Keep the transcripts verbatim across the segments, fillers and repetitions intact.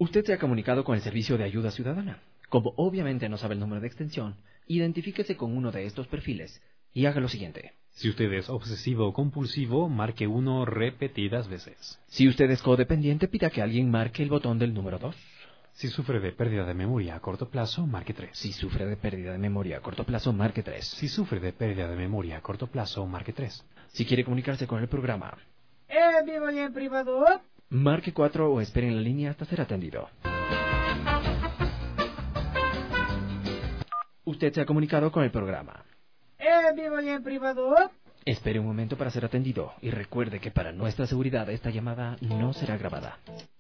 Usted se ha comunicado con el Servicio de Ayuda Ciudadana. Como obviamente no sabe el número de extensión, identifíquese con uno de estos perfiles y haga lo siguiente. Si usted es obsesivo o compulsivo, marque uno repetidas veces. Si usted es codependiente, pida que alguien marque el botón del número dos. Si sufre de pérdida de memoria a corto plazo, marque tres. Si sufre de pérdida de memoria a corto plazo, marque tres. Si sufre de pérdida de memoria a corto plazo, marque tres. Si quiere comunicarse con el programa ¿En vivo y en privado? marque cuatro o espere en la línea hasta ser atendido. Usted se ha comunicado con el programa. ¿En vivo y en privado? Espere un momento para ser atendido y recuerde que para nuestra seguridad esta llamada no será grabada.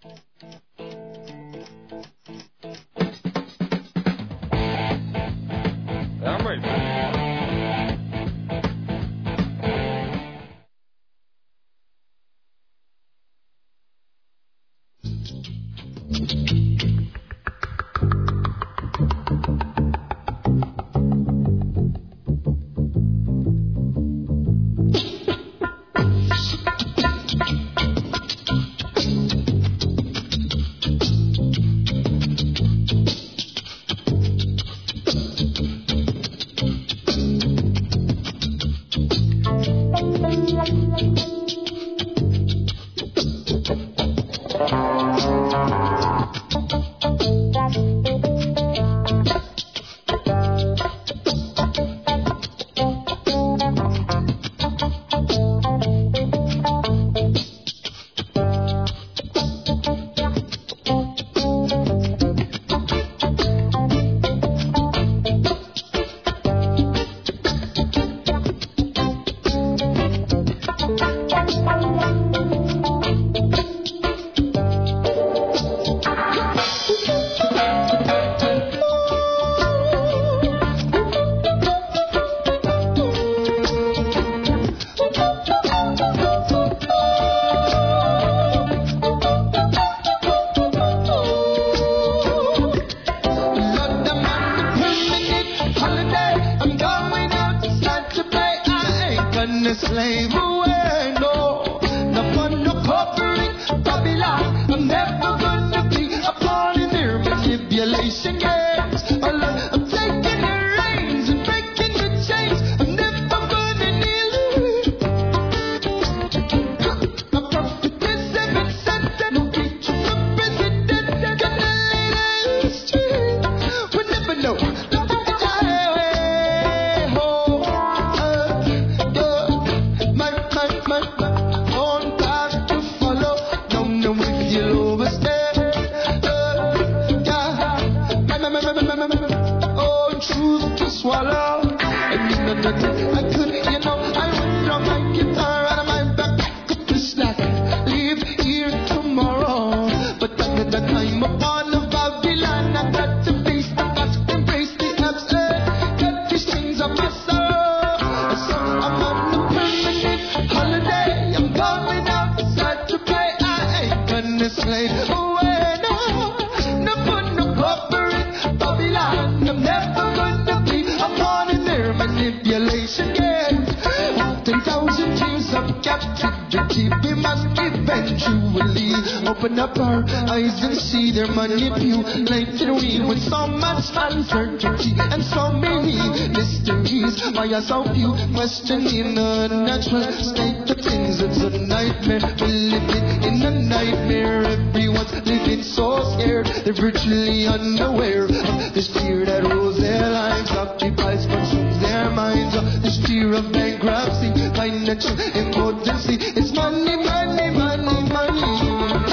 Open up our eyes and see their manipulated we with so much uncertainty and so many mysteries. Why are so few questioning the natural state of things? It's a nightmare. We're living in a nightmare. Everyone's living so scared. They're virtually unaware of this fear that rules their lives, occupies, consumes their minds. This fear of bankruptcy, financial impotency. It's money, money, money, money.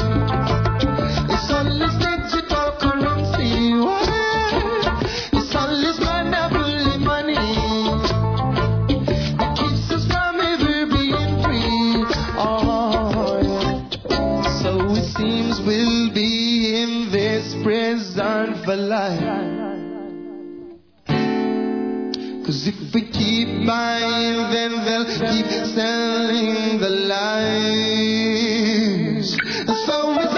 For life. Cause if we keep buying, then they'll keep selling the lies. So it's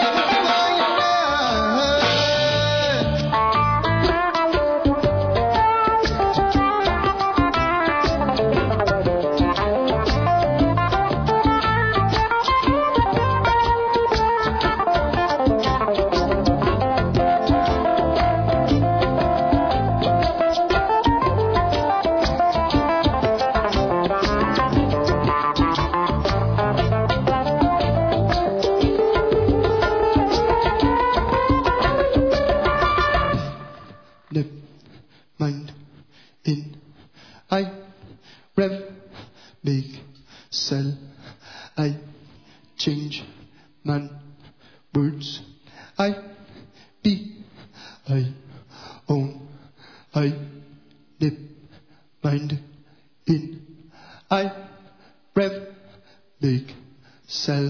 sell, I change man words, I be, I own, I nip mind in, I rev make sell,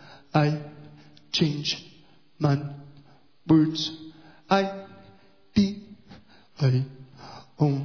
I change man words, I be, I own,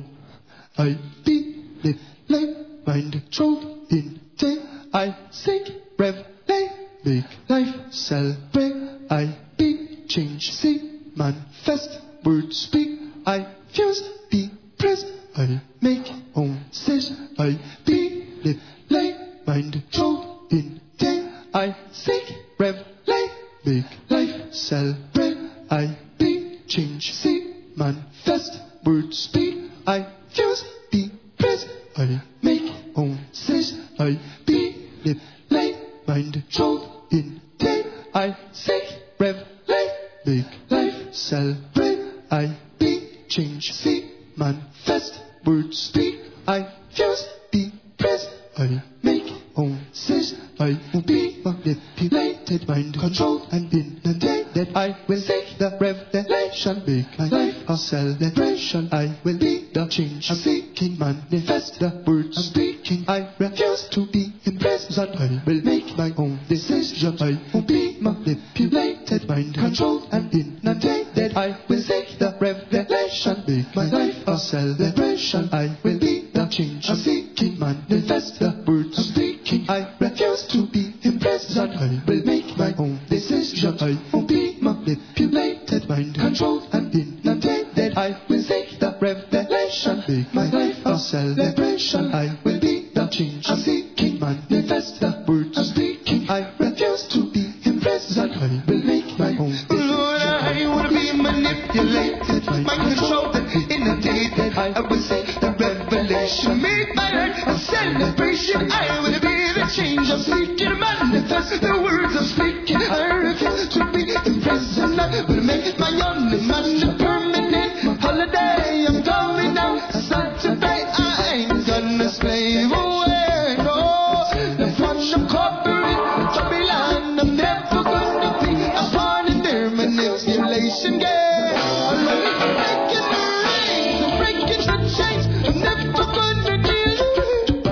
I be, live, life, mind, control, in, take, I sink, rev, lay, make, life, sell, break, I be, change, see, manifest, words, speak, I fuse, be, press, I make, own, sit, I be, live, lay, mind, control, in, take, I sink, rev, lay, make, life, sell, break, I be, change, see, manifest, words, speak, I fuse, be, press, I make, own, sit, I be, live, lay, mind, control, in, take, I sink, rev, lay, make, life, sell, break, I be, change, see, manifest, words, speak, I fuse, be, press, I make, own, sit, I will be manipulated, mind, control, and inundated, I will take the revelation, make my life a celebration, I will be the change, I'm seeking, manifest the words I'm speaking, I refuse to be imprisoned, I will make my own decision, I will be manipulated, mind, control, and inundated, I will take the revelation, make my life a celebration, I will be the change, I'm seeking, manifest the words I'm speaking, I refuse to be imprisoned, I will make my own decision, I won't be manipulated, mind, control, and inundated, I will take the revelation, make my life a celebration, I will be the change I'm seeking, manifest the words I'm speaking, I refuse to be imprisoned, I will make my own decision. Lord, I want to be manipulated, mind, control, and inundated, I will take the revelation, make my life a celebration, I will be the change I'm seeking, manifest the words I'm speaking, I refuse to be imprisoned, I will make my own demand a permanent holiday, I'm going out Saturday, I ain't gonna slave away, no, the fun of corporate Babylon, I'm never gonna be a pawn in their manipulation game, I'm breaking the rings, I'm breaking the chains, I'm never gonna deal with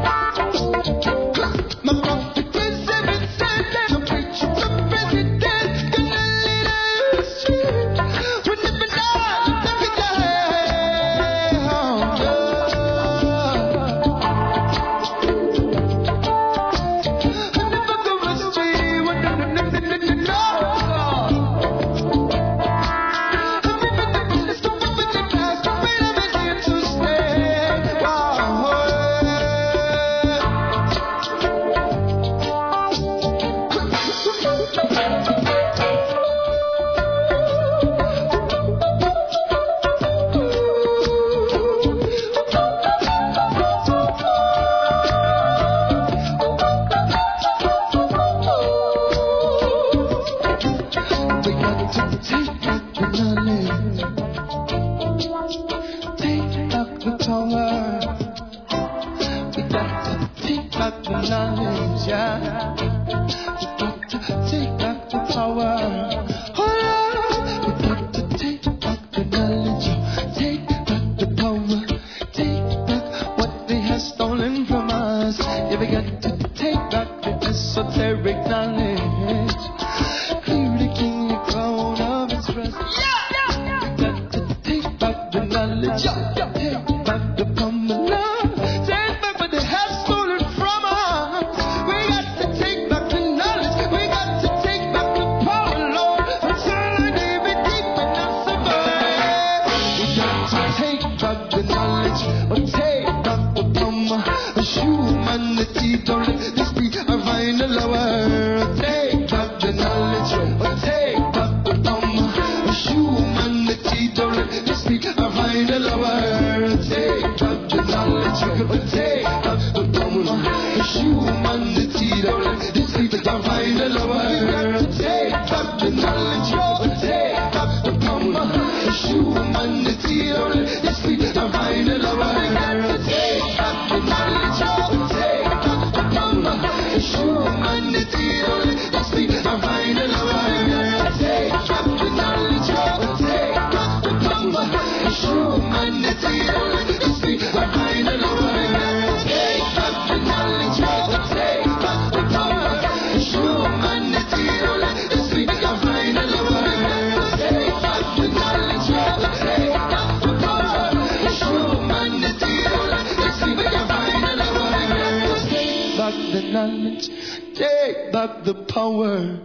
my prophet is every Sunday, I'm preaching the president, gonna lead us straight, we'll never die, never die, oh, I'll never go astray, we're never, never, never, no, I'm living in the storm of the past, but I'm here to stay, wow, we got to take back the knowledge, take back the power, we got to take back the knowledge, yeah, we got to take back the power, oh Lord, we got to take back the knowledge, take back the power, take back what they have stolen from us, yeah, we got to take back the esoteric knowledge, clear the kingly crown of its rest, we got to take back the knowledge, take back the promenade, take back what they have stolen from us, we got to take back the knowledge, we got to take back the power, Lord, until they be deep in us survive, we got to take back the knowledge, or take back the power, humanity, don't let this be our final hour, take back the knowledge, or take back the power, humanity, don't let this be our final hour, take back the knowledge, or take back the power, humanity, don't let this be our final hour, take back the knowledge, or take back the power, humanity, don't let this be our final hour, take back the knowledge, or take back the power, humanity. Let's be a final warrior. Take back the knowledge, take back the power. Humanity. Let's be a final warrior. Take back the knowledge, take back the power. Humanity. Let's be a final warrior. Take back the knowledge, take back the power. Humanity. Let's be a final warrior. Take back the knowledge, take back the power.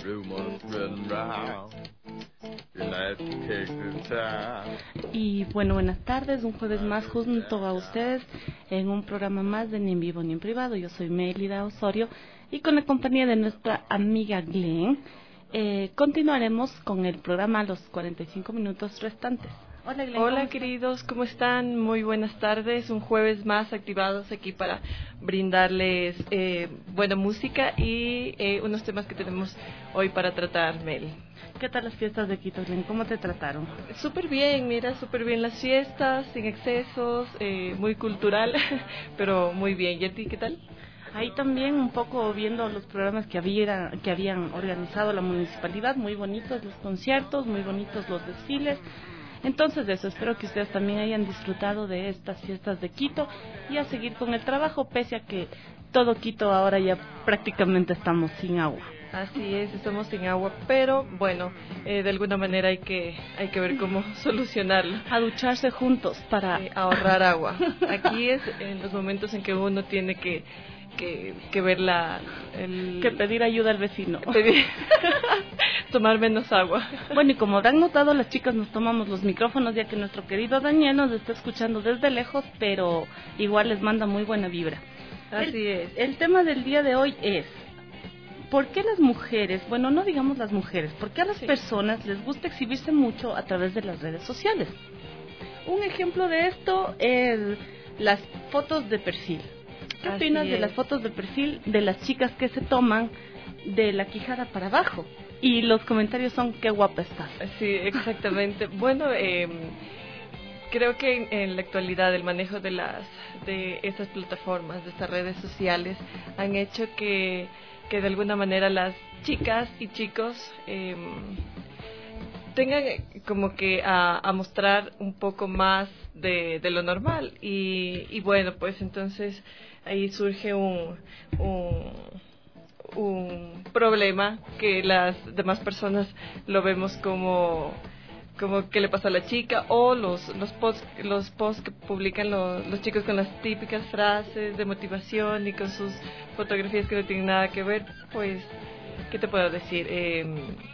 rumors spreading round. You like to take the time. Y bueno, buenas tardes, un jueves más junto a ustedes en un programa más de Ni en Vivo ni en Privado. Yo soy Mélida Osorio y con la compañía de nuestra amiga Glenn eh, continuaremos con el programa los cuarenta y cinco minutos restantes. Hola, Glenn, Hola queridos, ¿cómo están? Muy buenas tardes, un jueves más activados aquí para brindarles eh, buena música y eh, unos temas que tenemos hoy para tratar, Mel. ¿Qué tal las fiestas de Quito, Glenn? ¿Cómo te trataron? Súper bien, mira, súper bien las fiestas, sin excesos, eh, muy cultural, pero muy bien. ¿Y a ti qué tal? Ahí también un poco viendo los programas que, había, que habían organizado la municipalidad, muy bonitos los conciertos, muy bonitos los desfiles. Entonces eso, espero que ustedes también hayan disfrutado de estas fiestas de Quito y a seguir con el trabajo, pese a que todo Quito ahora ya prácticamente estamos sin agua. Así es, estamos sin agua, pero bueno, eh, de alguna manera hay que hay que ver cómo solucionarlo. A ducharse juntos para eh, ahorrar agua. Aquí es en los momentos en que uno tiene que que, que ver la... El... Que pedir ayuda al vecino. Pedir... Tomar menos agua. Bueno, y como habrán notado, las chicas nos tomamos los micrófonos, ya que nuestro querido Daniel nos está escuchando desde lejos, pero igual les manda muy buena vibra. Así el, es. El tema del día de hoy es... ¿Por qué las mujeres, bueno, no digamos las mujeres, por qué a las sí. personas les gusta exhibirse mucho a través de las redes sociales? Un ejemplo de esto es las fotos de perfil. ¿Qué Así opinas es. de las fotos de perfil de las chicas que se toman de la quijada para abajo? Y los comentarios son, qué guapa estás. Sí, exactamente. Bueno, eh, creo que en, en la actualidad el manejo de las de estas plataformas, de estas redes sociales, han hecho que, que de alguna manera las chicas y chicos eh, tengan como que a, a mostrar un poco más de, de lo normal. Y, y bueno, pues entonces ahí surge un... un un problema que las demás personas lo vemos como como qué le pasa a la chica, o los los posts los posts que publican los, los chicos con las típicas frases de motivación y con sus fotografías que no tienen nada que ver. Pues qué te puedo decir, eh,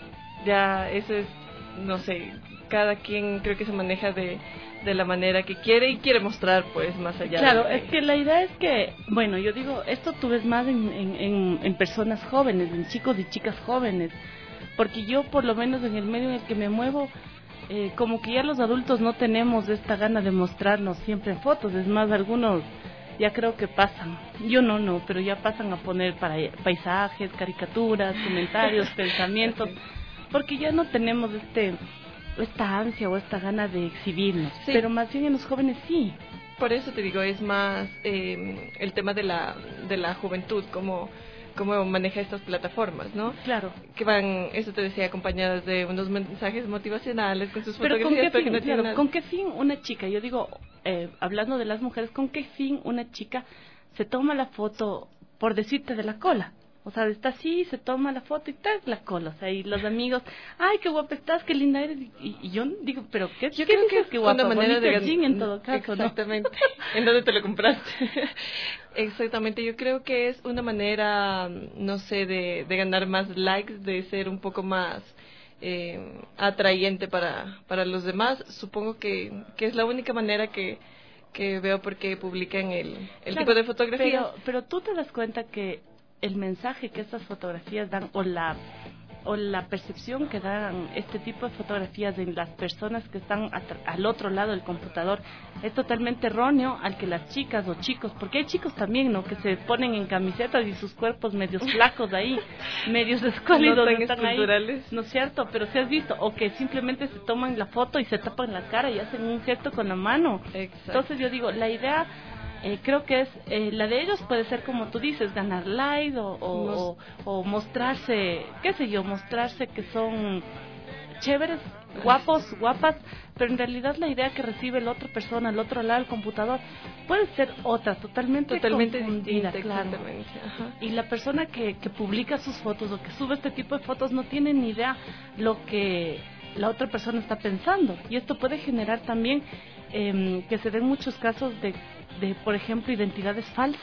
ya eso es, no sé, cada quien creo que se maneja de de la manera que quiere y quiere mostrar, pues, más allá. Claro, de... es que la idea es que, bueno, yo digo, esto tú ves más en, en, en, en personas jóvenes, en chicos y chicas jóvenes, porque yo, por lo menos en el medio en el que me muevo, eh, como que ya los adultos no tenemos esta gana de mostrarnos siempre en fotos, es más, algunos ya creo que pasan, yo no, no, pero ya pasan a poner para paisajes, caricaturas, comentarios, pensamientos, porque ya no tenemos este... esta ansia o esta gana de exhibirnos, sí. Pero más bien en los jóvenes sí. Por eso te digo, es más eh, el tema de la de la juventud, cómo cómo maneja estas plataformas, ¿no? Claro. Que van, eso te decía, acompañadas de unos mensajes motivacionales con sus pero fotografías. ¿con qué fin, no claro, nada. ¿con qué fin una chica, yo digo, eh, hablando de las mujeres, ¿con qué fin una chica se toma la foto, por decirte, de la cola? O sea, está así, se toma la foto y tal, la cola. O sea, y los amigos, ay, qué guapa estás, qué linda eres. Y, y yo digo, pero ¿qué, yo ¿qué creo dices que qué guapa? Una manera de jean en todo caso, exactamente. ¿no? ¿En dónde te lo compraste? Exactamente, yo creo que es una manera, no sé, de, de ganar más likes, de ser un poco más eh, atrayente para, para los demás. Supongo que, que es la única manera que, que veo porque publican el, el claro, tipo de fotografías. Pero, pero tú te das cuenta que el mensaje que estas fotografías dan o la o la percepción que dan este tipo de fotografías en las personas que están al otro lado del computador es totalmente erróneo al que las chicas o chicos, porque hay chicos también, ¿no?, que se ponen en camisetas y sus cuerpos medios flacos ahí, medios escuálidos, no están ahí, ¿no es cierto? Pero si has visto, o que simplemente se toman la foto y se tapan la cara y hacen un gesto con la mano. Exacto. Entonces yo digo, la idea Eh, creo que es eh, la de ellos puede ser, como tú dices, ganar likes o, o, o, o mostrarse, qué sé yo, mostrarse que son chéveres, guapos, guapas, pero en realidad la idea que recibe la otra persona al otro lado del computador puede ser otra, totalmente, totalmente confundida, distinta, claro. exactamente. Ajá. Y la persona que, que publica sus fotos o que sube este tipo de fotos no tiene ni idea lo que la otra persona está pensando, y esto puede generar también eh, que se den muchos casos de de, por ejemplo, identidades falsas.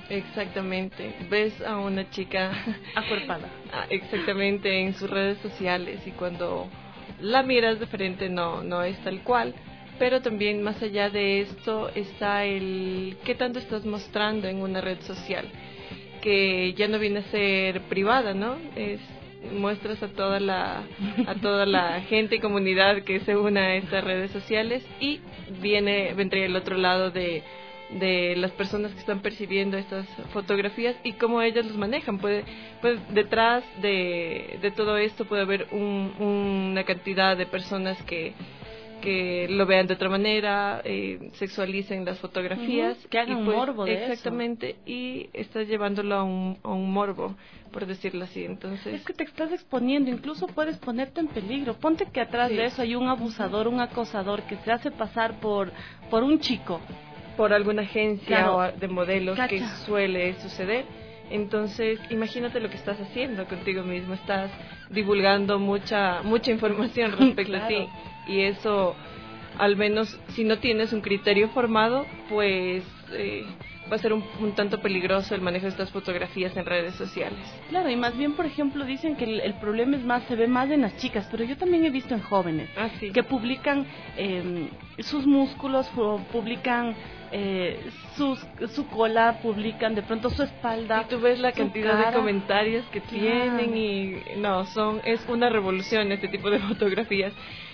Exactamente, ves a una chica acuerpada, exactamente, en sus redes sociales, y cuando la miras de frente no, no es tal cual, pero también más allá de esto está el qué tanto estás mostrando en una red social, que ya no viene a ser privada, ¿no? Es muestras a toda la a toda la gente y comunidad que se une a estas redes sociales, y viene vendría el otro lado de de las personas que están percibiendo estas fotografías y cómo ellas los manejan. Puede, puede detrás de, de todo esto puede haber un, una cantidad de personas que que lo vean de otra manera, eh, sexualicen las fotografías, uh-huh, que hagan y un pues, morbo de exactamente, eso. Y estás llevándolo a un, a un morbo, por decirlo así. Entonces es que te estás exponiendo, incluso puedes ponerte en peligro. Ponte que atrás sí. de eso hay un abusador, un acosador que se hace pasar por por un chico, por alguna agencia claro, o de modelos, cacha. que suele suceder. Entonces, imagínate lo que estás haciendo contigo mismo. Estás divulgando mucha mucha información respecto claro. a ti. Y eso, al menos si no tienes un criterio formado, pues eh, va a ser un, un tanto peligroso el manejo de estas fotografías en redes sociales. Claro, y más bien, por ejemplo, dicen que el, el problema es más, se ve más en las chicas, pero yo también he visto en jóvenes ah, sí. que publican eh, sus músculos, publican eh, sus, su cola, publican de pronto su espalda. Y tú ves la cantidad cara. de comentarios que claro. tienen, y no, son es una revolución este tipo de fotografías.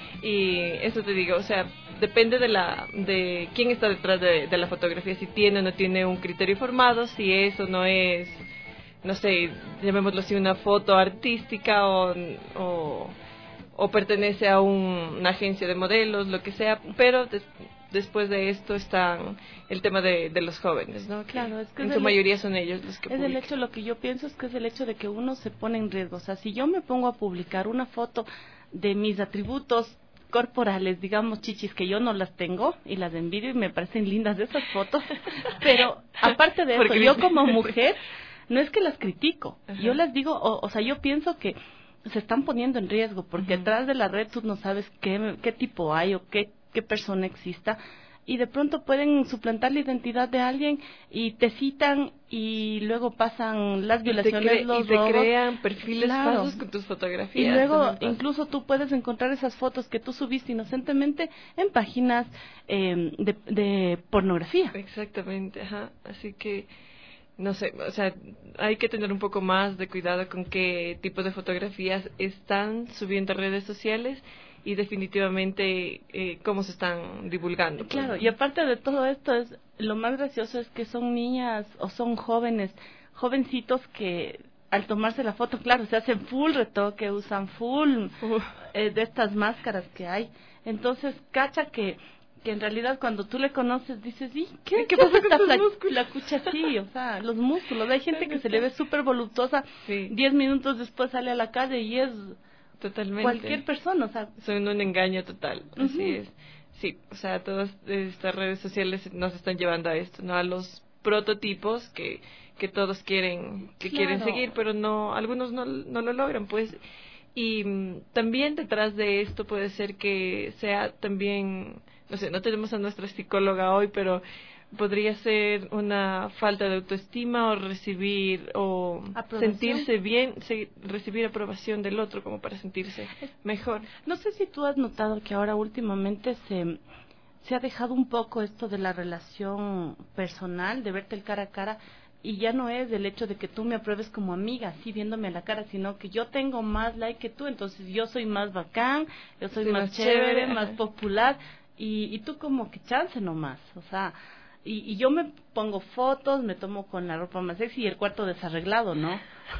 Y eso te digo, o sea, depende de la de quién está detrás de, de la fotografía, si tiene o no tiene un criterio formado, si eso no es, no sé, llamémoslo así, una foto artística o, o, o pertenece a un, una agencia de modelos, lo que sea, pero des, después de esto está el tema de, de los jóvenes, ¿no? Claro, es que en es su el, mayoría son ellos los que es publican. el hecho, lo que yo pienso es que es el hecho de que uno se pone en riesgo. O sea, si yo me pongo a publicar una foto de mis atributos corporales, digamos chichis, que yo no las tengo y las envidio y me parecen lindas esas fotos, pero aparte de eso, yo como mujer no es que las critico, ajá. yo las digo, o, o sea, yo pienso que se están poniendo en riesgo, porque uh-huh. detrás de la red tú no sabes qué, qué tipo hay o qué, qué persona exista, y de pronto pueden suplantar la identidad de alguien y te citan y luego pasan las violaciones, y te, cre- los y te robos. crean perfiles claro. falsos con tus fotografías. Y luego incluso tú puedes encontrar esas fotos que tú subiste inocentemente en páginas eh, de, de pornografía. Exactamente, ajá. Así que no sé, o sea, hay que tener un poco más de cuidado con qué tipo de fotografías están subiendo a redes sociales. Y definitivamente eh, cómo se están divulgando. Claro, pues. Y aparte de todo esto, es lo más gracioso es que son niñas o son jóvenes, jovencitos que al tomarse la foto, claro, se hacen full retoque, usan full eh, de estas máscaras que hay. Entonces, cacha que que en realidad cuando tú le conoces dices, ¿y qué, ¿Qué pasa con esta tus fla- músculos? la cucha así? O sea, los músculos. Hay gente que se le ve súper voluptuosa, sí. diez minutos después sale a la calle y es... Totalmente. Cualquier persona, o sea, son un engaño total, uh-huh. así es. Sí, o sea, todas estas redes sociales nos están llevando a esto, ¿no? A los prototipos que que todos quieren que claro. quieren seguir, pero no algunos no no lo logran, pues. Y mm, también detrás de esto puede ser que sea también, no sé, no tenemos a nuestra psicóloga hoy, pero podría ser una falta de autoestima o recibir o sentirse bien, se, recibir aprobación del otro como para sentirse mejor. No sé si tú has notado que ahora últimamente se se ha dejado un poco esto de la relación personal, de verte el cara a cara, y ya no es el hecho de que tú me apruebes como amiga, así viéndome a la cara, sino que yo tengo más like que tú, entonces yo soy más bacán, yo soy sí, más, más chévere, chévere, más ajá. popular, y, y tú como que chance nomás, o sea... Y, y yo me pongo fotos, me tomo con la ropa más sexy y el cuarto desarreglado, ¿no?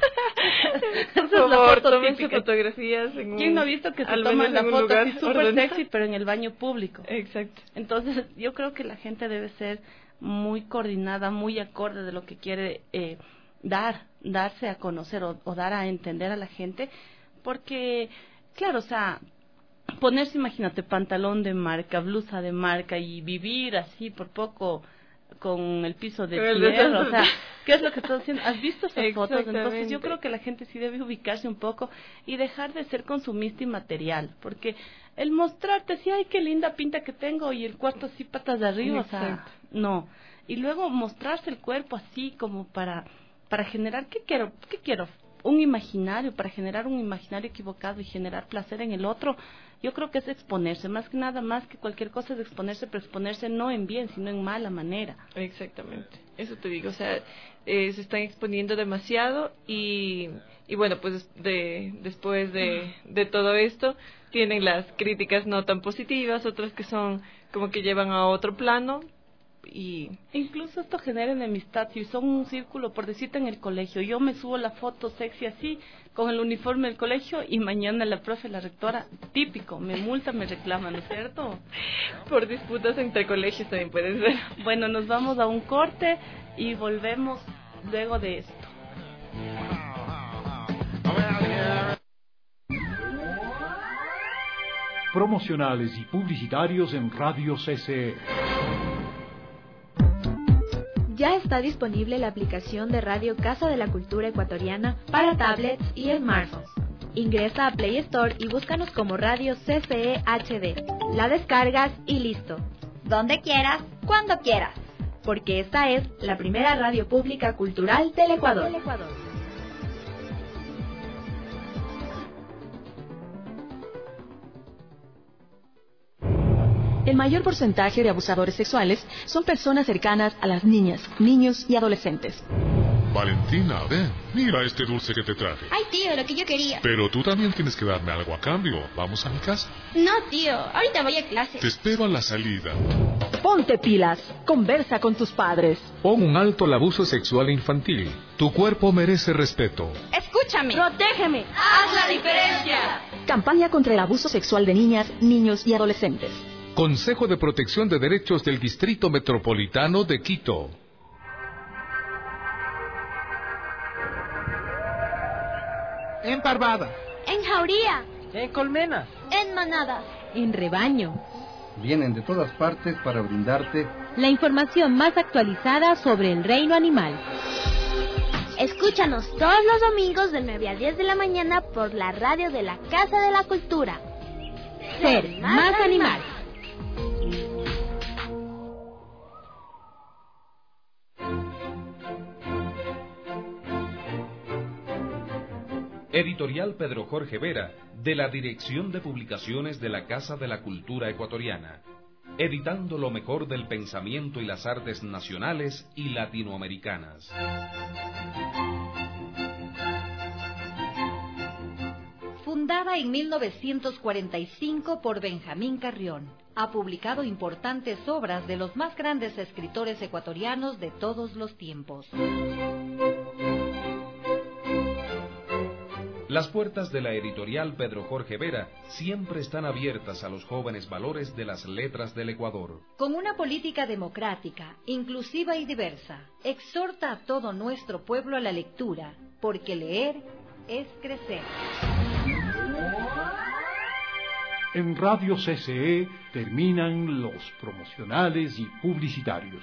Por favor, tómense fotografías en un, ¿quién no ha visto que se toman la foto así súper sexy, pero en el baño público? Exacto. Entonces, yo creo que la gente debe ser muy coordinada, muy acorde de lo que quiere eh, dar, darse a conocer o, o dar a entender a la gente, porque, claro, o sea... ponerse, imagínate, pantalón de marca, blusa de marca y vivir así por poco con el piso de tierra, o sea, ¿qué es lo que estás haciendo? ¿Has visto esas fotos? Entonces yo creo que la gente sí debe ubicarse un poco y dejar de ser consumista y material, porque el mostrarte, sí, ay, qué linda pinta que tengo y el cuarto así patas de arriba, exacto. O sea, no. y luego mostrarse el cuerpo así como para, para generar, ¿qué quiero? ¿Qué quiero? Un imaginario, para generar un imaginario equivocado y generar placer en el otro. Yo creo que es exponerse, más que nada, más que cualquier cosa es exponerse, pero exponerse no en bien, sino en mala manera. Exactamente, eso te digo, o sea, eh, se están exponiendo demasiado y, y bueno, pues de, después de, de todo esto tienen las críticas no tan positivas, otras que son como que llevan a otro plano. Y incluso esto genera enemistad. Si son un círculo, por decirte, en el colegio, yo me subo la foto sexy así con el uniforme del colegio y mañana la profe, la rectora, típico, me multa, me reclama, ¿no es cierto? Por disputas entre colegios también pueden ser. Bueno, nos vamos a un corte y volvemos luego de esto. Promocionales y publicitarios en Radio C C E. Ya está disponible la aplicación de Radio Casa de la Cultura Ecuatoriana para tablets y smartphones. Ingresa a Play Store y búscanos como Radio C C E H D. La descargas y listo. Donde quieras, cuando quieras. Porque esta es la primera radio pública cultural del Ecuador. Del Ecuador. El mayor porcentaje de abusadores sexuales son personas cercanas a las niñas, niños y adolescentes. Valentina, ven, mira este dulce que te traje. Ay, tío, lo que yo quería. Pero tú también tienes que darme algo a cambio. ¿Vamos a mi casa? No, tío, ahorita voy a clase. Te espero a la salida. Ponte pilas, conversa con tus padres. Pon un alto al abuso sexual infantil. Tu cuerpo merece respeto. Escúchame. Protégeme. Haz la diferencia. Campaña contra el abuso sexual de niñas, niños y adolescentes. Consejo de Protección de Derechos del Distrito Metropolitano de Quito. En parvada. En jauría. En colmenas. En manadas. En rebaño. Vienen de todas partes para brindarte la información más actualizada sobre el reino animal. Escúchanos todos los domingos de nueve a diez de la mañana por la radio de la Casa de la Cultura. Ser más animal. Editorial Pedro Jorge Vera, de la Dirección de Publicaciones de la Casa de la Cultura Ecuatoriana, editando lo mejor del pensamiento y las artes nacionales y latinoamericanas. Fundada en mil novecientos cuarenta y cinco por Benjamín Carrión, ha publicado importantes obras de los más grandes escritores ecuatorianos de todos los tiempos. Las puertas de la editorial Pedro Jorge Vera siempre están abiertas a los jóvenes valores de las letras del Ecuador. Con una política democrática, inclusiva y diversa, exhorta a todo nuestro pueblo a la lectura, porque leer es crecer. En Radio C C E terminan los promocionales y publicitarios.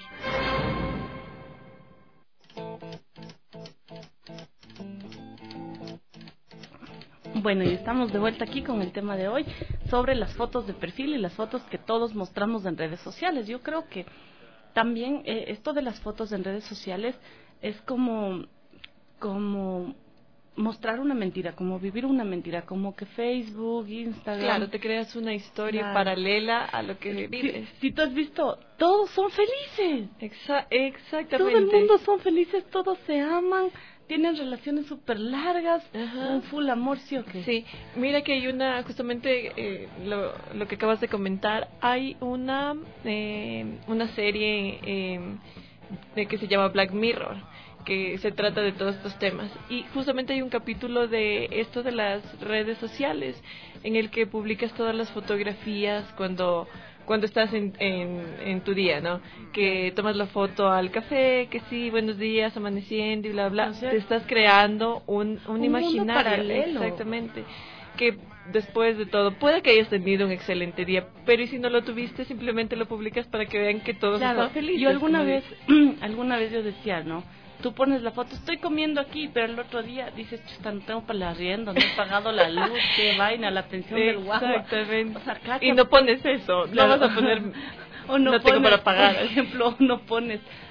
Bueno, y estamos de vuelta aquí con el tema de hoy sobre las fotos de perfil y las fotos que todos mostramos en redes sociales. Yo creo que también eh, esto de las fotos en redes sociales es como, como mostrar una mentira, como vivir una mentira, como que Facebook, Instagram... Claro, te creas una historia claro. paralela a lo que vives. Si, si tú has visto, todos son felices. Exa- exactamente. Todo el mundo son felices, todos se aman, tienen relaciones súper largas, Ajá. un full amor, ¿sí o qué? Sí, mira que hay una, justamente eh, lo, lo que acabas de comentar, hay una, eh, una serie eh, de que se llama Black Mirror, que se trata de todos estos temas, y justamente hay un capítulo de esto de las redes sociales en el que publicas todas las fotografías cuando cuando estás en, en, en tu día, ¿no? Que tomas la foto al café, que sí, buenos días, amaneciendo y bla bla, o sea, te estás creando un, un, un imaginario, paralelo. Exactamente, que después de todo, puede que hayas tenido un excelente día, pero y si no lo tuviste, simplemente lo publicas para que vean que todos claro, están felices. Yo alguna vez, alguna vez yo decía, ¿no? Tú pones la foto, estoy comiendo aquí, pero el otro día dices, chuta, no tengo para la arriendo, no he pagado la luz, qué vaina, la pensión del guagua. Exactamente. O sea, cacha, y no pones eso, claro. No vas a poner o no, no pones, tengo para pagar. Por ejemplo, no pones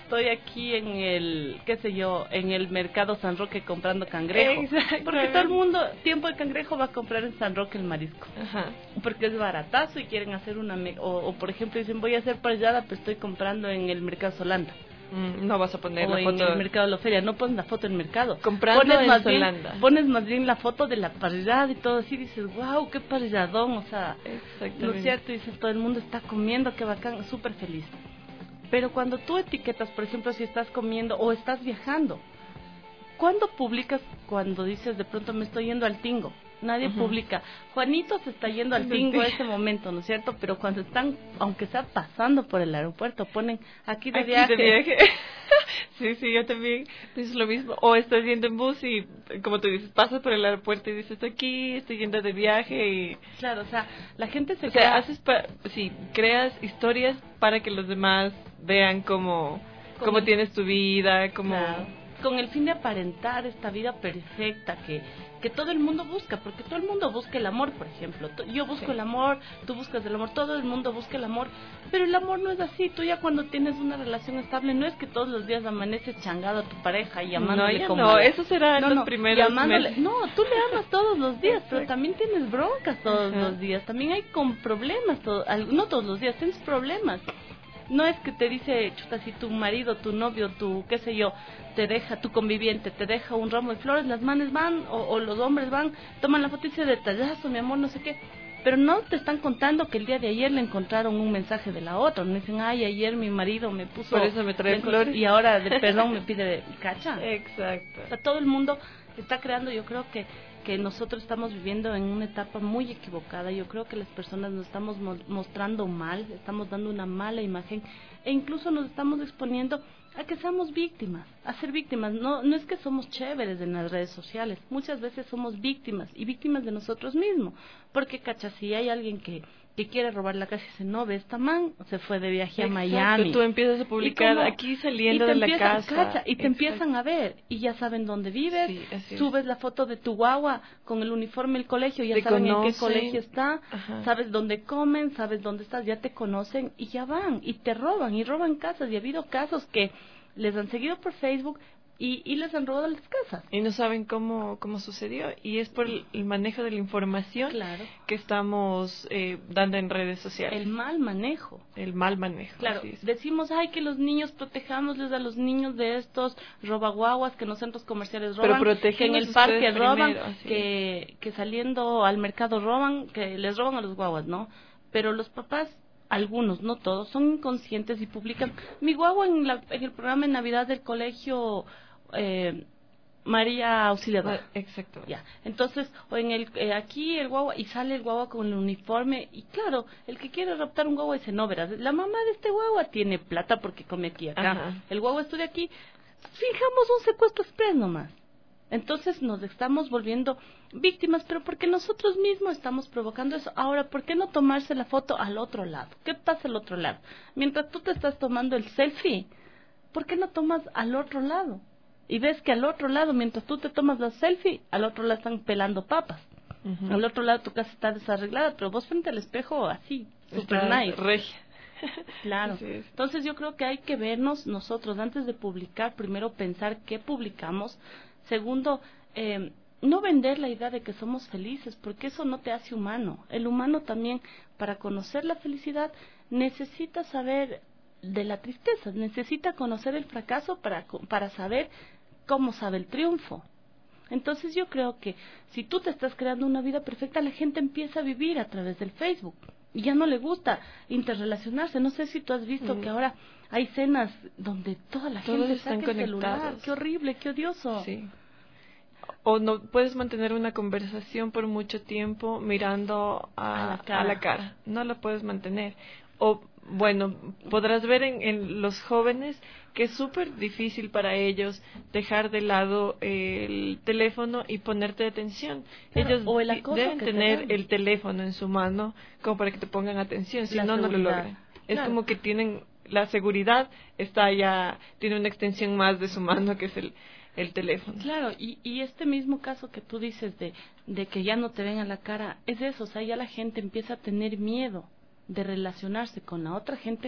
estoy aquí en el, qué sé yo, en el mercado San Roque comprando cangrejo. Porque todo el mundo, tiempo de cangrejo, va a comprar en San Roque el marisco. Ajá. Porque es baratazo y quieren hacer una, me o, o por ejemplo dicen, voy a hacer parrillada, pero estoy comprando en el mercado Solanda. Mm, no vas a poner o la foto en el mercado de la feria, no pones la foto en el mercado. Comprando pones en más Solanda. Bien, pones más bien la foto de la parrillada y todo así, dices, wow, qué parrilladón, o sea, ¿no es cierto? Y dices, todo el mundo está comiendo, qué bacán, súper feliz. Pero cuando tú etiquetas, por ejemplo, si estás comiendo o estás viajando, ¿cuándo publicas cuando dices, de pronto me estoy yendo al Tingo? Nadie uh-huh. publica, Juanito se está yendo al Tingo en ese momento, ¿no es cierto? Pero cuando están, aunque sea pasando por el aeropuerto, ponen aquí de aquí viaje. De viaje. Sí, sí, yo también dices lo mismo. O estás yendo en bus y, como tú dices, pasas por el aeropuerto y dices, estoy aquí, estoy yendo de viaje y... Claro, o sea, la gente se o crea... sea, haces pa... sí, creas historias para que los demás vean cómo, cómo tienes tu vida, cómo... Claro. Con el fin de aparentar esta vida perfecta que... que todo el mundo busca, porque todo el mundo busca el amor, por ejemplo. Yo busco sí. el amor, tú buscas el amor, todo el mundo busca el amor, pero el amor no es así. Tú ya cuando tienes una relación estable, no es que todos los días amaneces changado a tu pareja y llamándole no, como... No, eso será no, los no, primeros meses. No, tú le amas todos los días, pero también tienes broncas todos uh-huh. los días, también hay con problemas, todo, no todos los días, tienes problemas. No es que te dice, chuta, si tu marido, tu novio, tu, qué sé yo, te deja, tu conviviente, te deja un ramo de flores, las manes van, o, o los hombres van, toman la foto y dicen, detallazo, mi amor, no sé qué. Pero no te están contando que el día de ayer le encontraron un mensaje de la otra. No dicen, ay, ayer mi marido me puso... Por eso me trae flores. Y ahora, de perdón, me pide cacha. Exacto. O sea, todo el mundo está creando, yo creo que que nosotros estamos viviendo en una etapa muy equivocada. Yo creo que las personas nos estamos mo- mostrando mal, estamos dando una mala imagen e incluso nos estamos exponiendo a que seamos víctimas, a ser víctimas. No, no es que somos chéveres en las redes sociales, muchas veces somos víctimas y víctimas de nosotros mismos, porque cacha, si hay alguien que que quiere robar la casa y dice, no, ve, esta man se fue de viaje a Exacto, Miami. Tú empiezas a publicar aquí saliendo de la empiezan, casa. Cacha, y te Exacto. empiezan a ver y ya saben dónde vives, sí, subes es. la foto de tu guagua con el uniforme del colegio, ya te saben conocen. en qué colegio está, Ajá. sabes dónde comen, sabes dónde estás, ya te conocen y ya van y te roban y roban casas. Y ha habido casos que les han seguido por Facebook Y, y les han robado las casas. Y no saben cómo cómo sucedió. Y es por el, el manejo de la información claro. que estamos eh, dando en redes sociales. El mal manejo. El mal manejo. Claro, decimos, ay, que los niños, protejámosles a los niños de estos robaguaguas que en los centros comerciales roban, Pero que en el parque roban, que, que saliendo al mercado roban, que les roban a los guaguas, ¿no? Pero los papás... algunos, no todos, son inconscientes y publican. Mi guagua en, la, en el programa de Navidad del colegio eh, María Auxiliadora. Exacto. Ya. Entonces, o en el eh, aquí el guagua, y sale el guagua con el uniforme, y claro, el que quiere raptar un guagua dice, no, verás, la mamá de este guagua tiene plata porque come aquí acá. Ajá. El guagua estudia aquí, fijamos un secuestro express nomás. Entonces nos estamos volviendo víctimas, pero porque nosotros mismos estamos provocando eso. Ahora, ¿por qué no tomarse la foto al otro lado? ¿Qué pasa al otro lado? Mientras tú te estás tomando el selfie, ¿por qué no tomas al otro lado? Y ves que al otro lado, mientras tú te tomas la selfie, al otro lado están pelando papas. Uh-huh. Al otro lado tu casa está desarreglada, pero vos frente al espejo así, super nice. Regia. Claro. Sí, sí. Entonces yo creo que hay que vernos nosotros, antes de publicar, primero pensar qué publicamos. Segundo, eh, no vender la idea de que somos felices, porque eso no te hace humano. El humano también, para conocer la felicidad, necesita saber de la tristeza, necesita conocer el fracaso para, para saber cómo sabe el triunfo. Entonces yo creo que si tú te estás creando una vida perfecta, la gente empieza a vivir a través del Facebook. Y ya no le gusta interrelacionarse. No sé si tú has visto mm. que ahora hay cenas donde toda la Todos gente saca el celular. Qué horrible, qué odioso. Sí. O no puedes mantener una conversación por mucho tiempo mirando a, a, la, cara. a la cara. No la puedes mantener. O, bueno, podrás ver en, en los jóvenes que es súper difícil para ellos dejar de lado el teléfono y ponerte atención. Claro, ellos o el deben tener el teléfono en su mano como para que te pongan atención, si la no, seguridad. no lo logran. Es claro. como que tienen, la seguridad está ya, tiene una extensión más de su mano que es el, el teléfono. Claro, y, y este mismo caso que tú dices de, de que ya no te ven a la cara, es eso, o sea, ya la gente empieza a tener miedo de relacionarse con la otra gente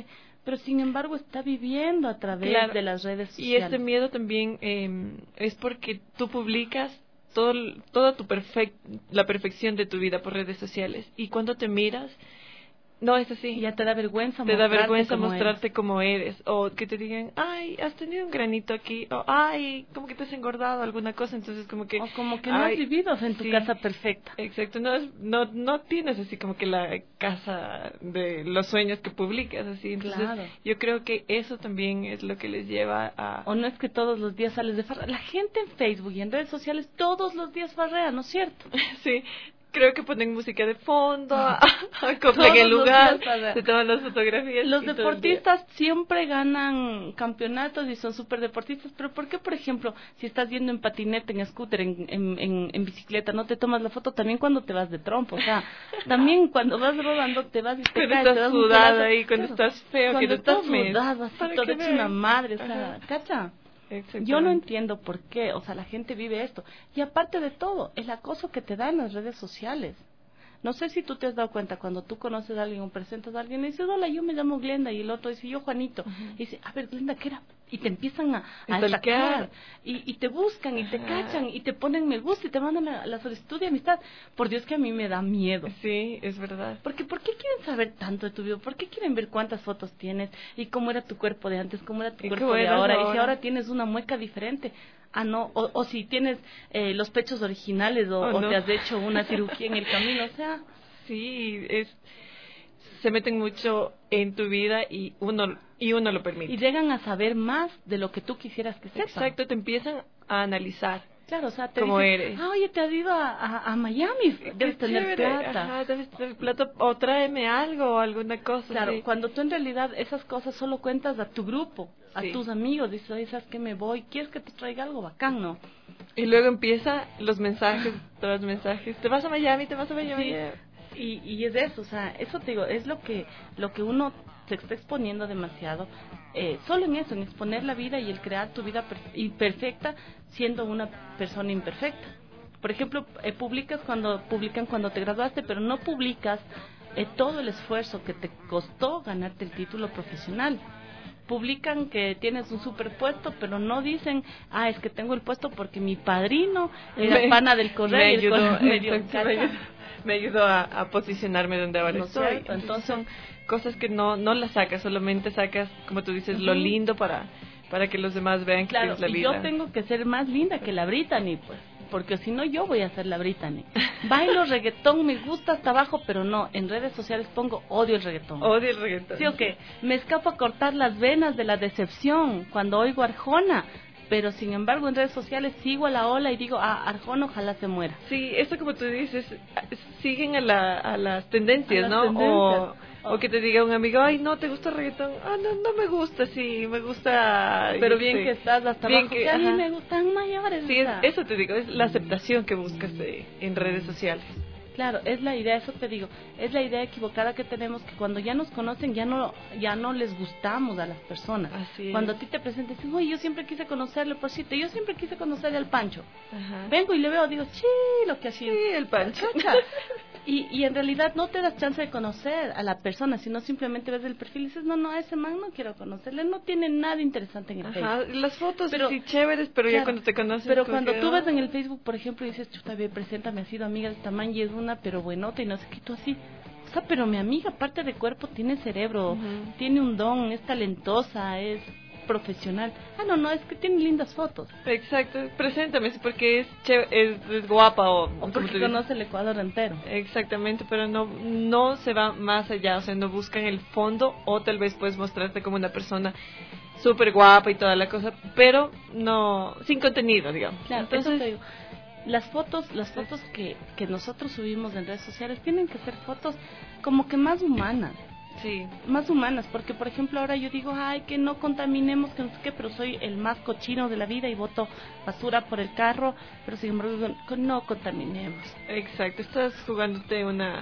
pero sin embargo está viviendo a través Claro. de las redes sociales. Y este miedo también eh, es porque tú publicas todo, toda tu perfec la perfección de tu vida por redes sociales, y cuando te miras, no es así. Ya te da vergüenza Te da mostrarte vergüenza como mostrarte como eres, o que te digan, ay, has tenido un granito aquí, o ay, como que te has engordado alguna cosa, entonces como que... O como que no has vivido en tu sí, casa perfecta. Exacto, no, es, no no tienes así como que la casa de los sueños que publicas, así, entonces Claro. yo creo que eso también es lo que les lleva a... O no es que todos los días sales de farra. La gente en Facebook y en redes sociales todos los días farrea, ¿no es cierto? Sí, creo que ponen música de fondo, acoplan Todos el los lugar, días farrea. se toman las fotografías. Los y todo el deportistas siempre ganan campeonatos y son súper deportistas, pero ¿por qué, por ejemplo, si estás yendo en patinete, en scooter, en, en, en, en bicicleta, no te tomas la foto también cuando te vas de trompo? O sea, también cuando vas rodando te vas y te Cuando caes, te estás das un sudada pedazo. y cuando Claro, estás feo, cuando que no estás estás mes. sudado, así Para todo que hecho vean. una madre, o sea, Ajá. ¿cacha? Exactamente. Yo no entiendo por qué, o sea, la gente vive esto. Y aparte de todo, el acoso que te da en las redes sociales. No sé si tú te has dado cuenta, cuando tú conoces a alguien o presentas a alguien y dices, hola, yo me llamo Glenda, y el otro dice, yo Juanito. Uh-huh. Y dice, a ver, Glenda, ¿qué era? Y te empiezan a, a atacar, y, y te buscan, y te Ajá. cachan, y te ponen me gusta, y te mandan la, la solicitud de amistad. Por Dios que a mí me da miedo. Sí, es verdad. Porque, ¿por qué quieren saber tanto de tu vida? ¿Por qué quieren ver cuántas fotos tienes? Y cómo era tu cuerpo de antes, cómo era tu cuerpo de ahora, ahora, y si ahora tienes una mueca diferente. Ah, no, o, o si tienes eh, los pechos originales, o, oh, o no. te has hecho una cirugía en el camino, o sea... Sí, es se meten mucho en tu vida y uno y uno lo permite. Y llegan a saber más de lo que tú quisieras que sepan. Exacto, te empiezan a analizar. Claro, o sea, te cómo dicen, eres. ah, oye, te has ido a, a, a Miami, debes tener chévere. plata. Ajá, debes tener plata, o tráeme algo, o alguna cosa. Claro, sí. Cuando tú en realidad esas cosas solo cuentas a tu grupo, a sí. tus amigos, dices, oye, ¿sabes qué? Me voy, ¿quieres que te traiga algo bacán, no? Y luego empieza los mensajes, todos los mensajes, te vas a Miami, te vas a Miami. Sí. Y, y es eso, o sea, eso te digo, es lo que lo que uno se está exponiendo demasiado, eh, solo en eso, en exponer la vida y el crear tu vida imperfecta siendo una persona imperfecta. Por ejemplo, eh, publicas cuando publican cuando te graduaste, pero no publicas eh, todo el esfuerzo que te costó ganarte el título profesional. Publican que tienes un superpuesto, pero no dicen, ah, es que tengo el puesto porque mi padrino era me, pana del correo. Me ayudó, me, dio exacto, me ayudó, me ayudó a, a posicionarme donde ahora no estoy. Cierto, entonces son cosas que no no las sacas, solamente sacas, como tú dices, uh-huh. lo lindo para para que los demás vean que claro, es la y vida. Yo tengo que ser más linda que la Brittany, pues. Porque si no, yo voy a ser la Brittany. Bailo reggaetón, me gusta hasta abajo, pero no, en redes sociales pongo odio el reggaetón. Odio el reggaetón. Sí, o okay. Me escapo a cortar las venas de la decepción cuando oigo Arjona, pero sin embargo en redes sociales sigo a la ola y digo, ah, Arjona ojalá se muera. Sí, eso como tú dices, siguen a, la, a las tendencias, a las ¿no? Tendencias. O, o que te diga un amigo, ay, no, ¿te gusta el reggaetón? Ah, no, no me gusta, sí, me gusta... Pero bien sí. que estás hasta bien abajo, que, que a mí me gustan mayores. Sí, es, eso te digo, es la aceptación que buscas de, en redes sociales. Claro, es la idea, eso te digo, es la idea equivocada que tenemos, que cuando ya nos conocen ya no ya no les gustamos a las personas. Así cuando es. a ti te presentas, uy, yo siempre quise conocerle, por cierto, yo siempre quise conocerle al Pancho. Ajá. Vengo y le veo, digo, sí, lo que hacía. Sí, el Pancho. Y, y en realidad no te das chance de conocer a la persona, sino simplemente ves el perfil y dices, no, no, a ese man no quiero conocerle, no tiene nada interesante en el Ajá, Facebook. Las fotos pero, sí chéveres, pero claro, ya cuando te conoces... Pero cuando que, tú oh. ves en el Facebook, por ejemplo, y dices, chuta, ve, preséntame, ha sido amiga de esta man y es una, pero buenota y no sé qué, tú así... O sea, pero mi amiga, aparte de cuerpo, tiene cerebro, uh-huh. tiene un don, es talentosa, es... profesional. Ah, no, no, es que tiene lindas fotos. Exacto, preséntame, porque es, chévere, es, es guapa o... o porque conoce el Ecuador entero. Exactamente, pero no no se va más allá, o sea, no buscan el fondo, o tal vez puedes mostrarte como una persona súper guapa y toda la cosa, pero no, sin contenido, digamos. Claro, entonces... eso te digo. Las fotos, las fotos que, que nosotros subimos en redes sociales tienen que ser fotos como que más humanas. Sí. Más humanas, porque por ejemplo ahora yo digo, ay, que no contaminemos, que no sé qué, pero soy el más cochino de la vida y boto basura por el carro, pero sin embargo no contaminemos. Exacto, estás jugándote una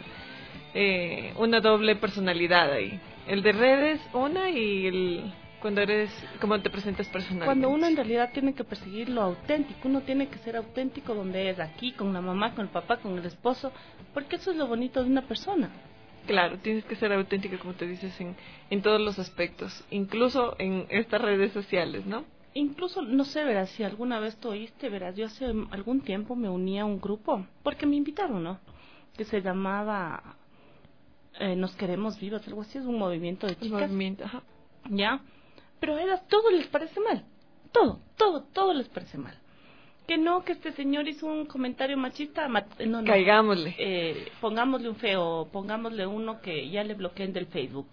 eh, una doble personalidad ahí. El de redes, una, y el cuando eres, como te presentas personalmente. Cuando uno en realidad tiene que perseguir lo auténtico, uno tiene que ser auténtico donde es, aquí, con la mamá, con el papá, con el esposo, porque eso es lo bonito de una persona. Claro, tienes que ser auténtica, como te dices, en, en todos los aspectos, incluso en estas redes sociales, ¿no? Incluso, no sé, verás, si alguna vez tú oíste, verás, yo hace algún tiempo me uní a un grupo, porque me invitaron, ¿no? Que se llamaba eh, Nos Queremos Vivas, algo así, es un movimiento de chicas. Movimiento, ajá. Ya, pero era, todo les parece mal, todo, todo, todo les parece mal. Que no, que este señor hizo un comentario machista, no, no, caigámosle. Eh, pongámosle un feo, pongámosle uno que ya le bloqueen del Facebook.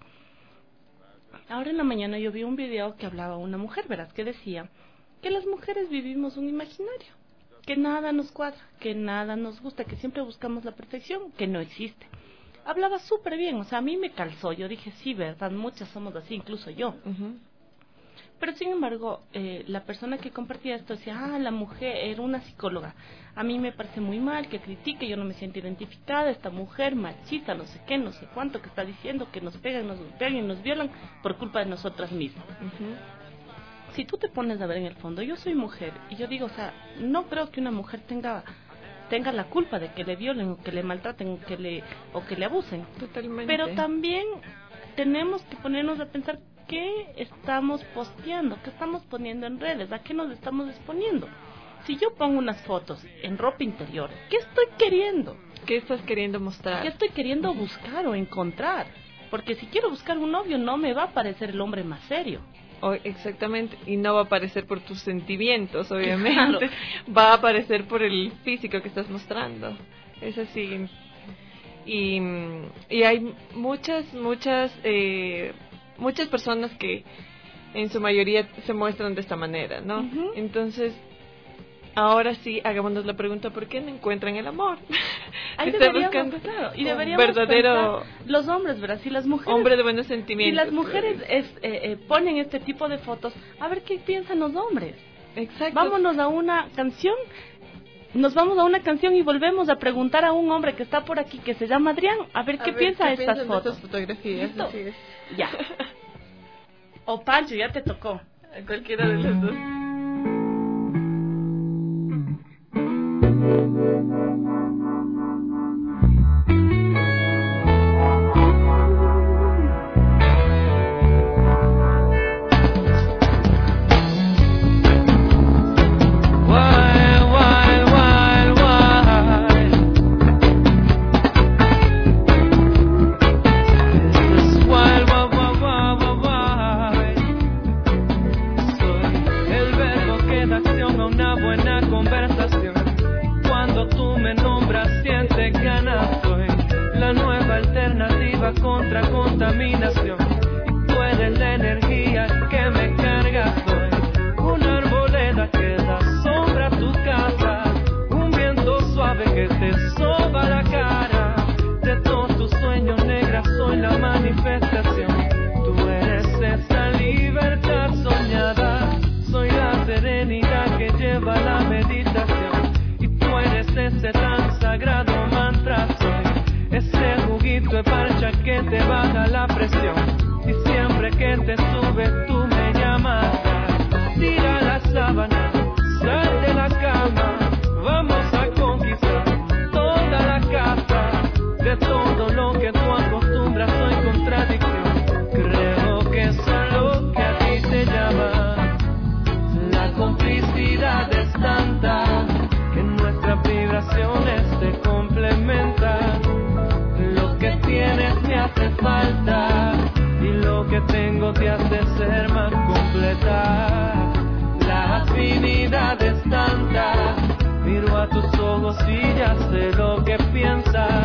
Ahora en la mañana yo vi un video que hablaba una mujer, verás, que decía que las mujeres vivimos un imaginario, que nada nos cuadra, que nada nos gusta, que siempre buscamos la perfección, que no existe. Hablaba súper bien, o sea, a mí me calzó, yo dije, sí, verdad, muchas somos así, incluso yo. Uh-huh. Pero sin embargo, eh, la persona que compartía esto decía, ah, la mujer era una psicóloga. A mí me parece muy mal que critique, yo no me siento identificada, esta mujer machista, no sé qué, no sé cuánto, que está diciendo que nos pegan, nos golpean y nos violan por culpa de nosotras mismas. Uh-huh. Si tú te pones a ver en el fondo, yo soy mujer y yo digo, o sea, no creo que una mujer tenga tenga la culpa de que le violen o que le maltraten o que le, o que le abusen. Totalmente. Pero también tenemos que ponernos a pensar qué estamos posteando, qué estamos poniendo en redes, a qué nos estamos exponiendo. Si yo pongo unas fotos en ropa interior, ¿qué estoy queriendo? ¿Qué estás queriendo mostrar? ¿Qué estoy queriendo buscar o encontrar? Porque si quiero buscar un novio, no me va a parecer el hombre más serio. Oh, exactamente, y no va a aparecer por tus sentimientos, obviamente. Claro. Va a aparecer por el físico que estás mostrando. Es así. Y, y hay muchas, muchas... Eh, muchas personas que en su mayoría se muestran de esta manera, ¿no? Uh-huh. Entonces, ahora sí, hagámonos la pregunta, ¿por qué no encuentran el amor? Ahí deberíamos, claro, y deberíamos verdadero pensar, los hombres, ¿verdad? Si las mujeres, hombre de buenos sentimientos. Si las mujeres es, eh, eh, ponen este tipo de fotos, a ver qué piensan los hombres. Exacto. Vámonos a una canción, nos vamos a una canción y volvemos a preguntar a un hombre que está por aquí, que se llama Adrián, a ver qué a ver, piensa de ¿qué estas fotos. De fotografías, así es. Ya. O Pancho, ya te tocó. A cualquiera de los dos. Contra contaminación, y tú eres la energía que me carga. Soy una arboleda que da sombra a tu casa, un viento suave que te soba la cara. De todos tus sueños negras soy la manifestación. Tú eres esa libertad soñada, soy la serenidad que lleva la meditación, y tú eres ese tan sagrado mantra. Soy ese juguito de parcha que te baja la presión, y siempre que te sube tú me llamas. Tira la sábana, sal de la cama, vamos a conquistar toda la casa. De todo lo que tú acostumbras soy contradicción, creo que eso es lo que a ti te llama. La complicidad es tanta que nuestras vibraciones se complementan. Lo que tienes me hace falta y lo que tengo te hace ser más completa. La afinidad es tanta, miro a tus ojos y ya sé lo que piensas.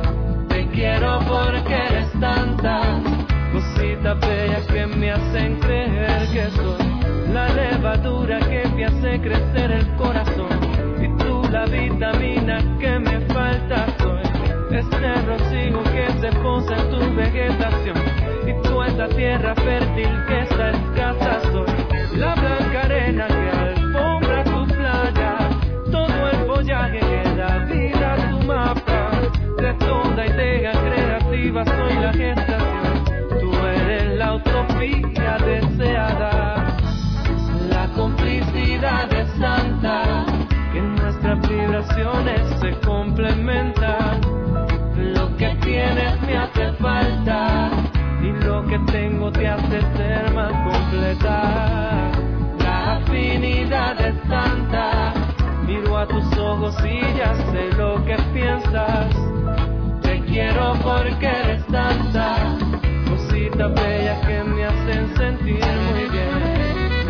Te quiero porque eres tanta cosita bella que me hacen creer que soy la levadura que me hace crecer el corazón, y tú la vitamina que me falta. Soy este rocío que se posa en tu vegetación, y tú esa tierra fértil que está escasa. Soy la blanca arena que alfombra tu playa, todo el follaje que da vida a tu mapa. De toda idea creativa soy la gestación, tú eres la utopía deseada. La complicidad es tanta que nuestras vibraciones se complementan. Lo que tienes me hace falta y lo que tengo te hace ser más completa. La afinidad es tanta, miro a tus ojos y ya sé lo que piensas. Te quiero porque eres tanta, cosita bella que me hacen sentir muy bien.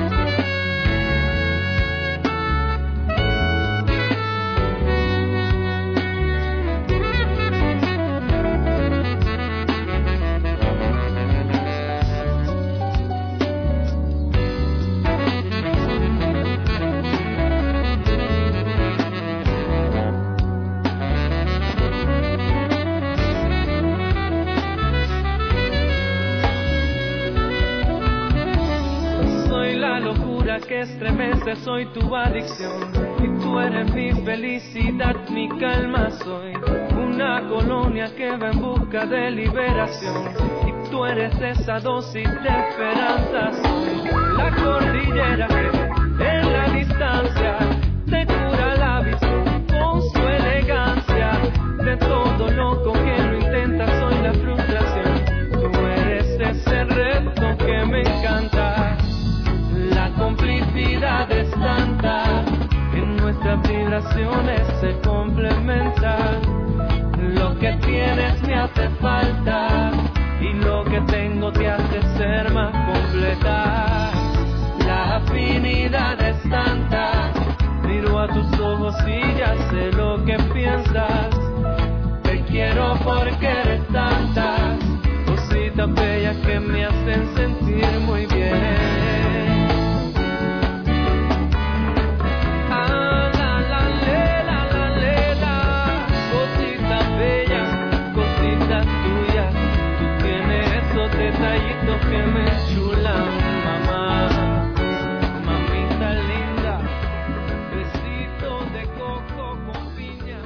Que estremece, soy tu adicción y tú eres mi felicidad, mi calma. Soy una colonia que va en busca de liberación y tú eres esa dosis de esperanza. Soy la cordillera que en la distancia te cura la visión con su elegancia. De todo loco que lo intenta soy la frustración. Tú eres ese reto que me encanta. La complicidad es tanta, en nuestras vibraciones se complementa. Lo que tienes me hace falta y lo que tengo te hace ser más completa. La afinidad es tanta, miro a tus ojos y ya sé lo que piensas. Te quiero porque eres tanta, cosita bella que me hacen sentir muy bien. Detallitos que me chulan, mamá, mamita linda, besito de coco con piña.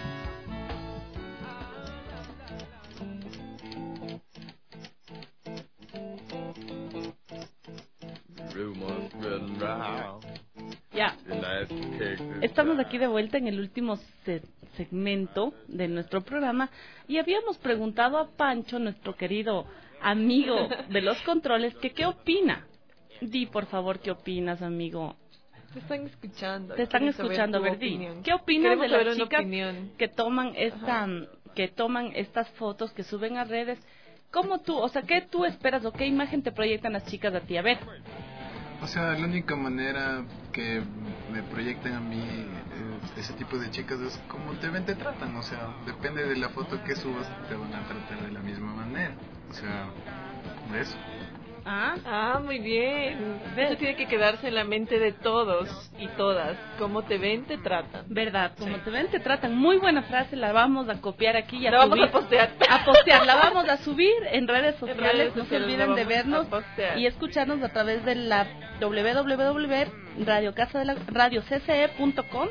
Ya, estamos aquí de vuelta en el último se- segmento de nuestro programa y habíamos preguntado a Pancho, nuestro querido amigo de los controles, que qué opina. Di, por favor, qué opinas, amigo. Te están escuchando. Te están escuchando, Verdi. ¿Qué opinas Queremos de las saber una chicas opinión. que toman esta, Ajá. que toman estas fotos que suben a redes? ¿Cómo tú, o sea, qué tú esperas o qué imagen te proyectan las chicas a ti? A ver. O sea, la única manera que me proyectan a mí eh, ese tipo de chicas es como te ven, te tratan. O sea, depende de la foto que subas, te van a tratar de la misma manera. O sea, eso. Ah, ah, muy bien. Eso tiene que quedarse en la mente de todos y todas. Como te ven, te tratan. Verdad, como sí. te ven, te tratan. Muy buena frase, la vamos a copiar aquí y a la subir. vamos a postear. A postear, la vamos a subir en redes sociales. En redes no sociales se olviden de vernos y escucharnos a través de la doble u doble u doble u punto radio casa de la radio c c e punto com.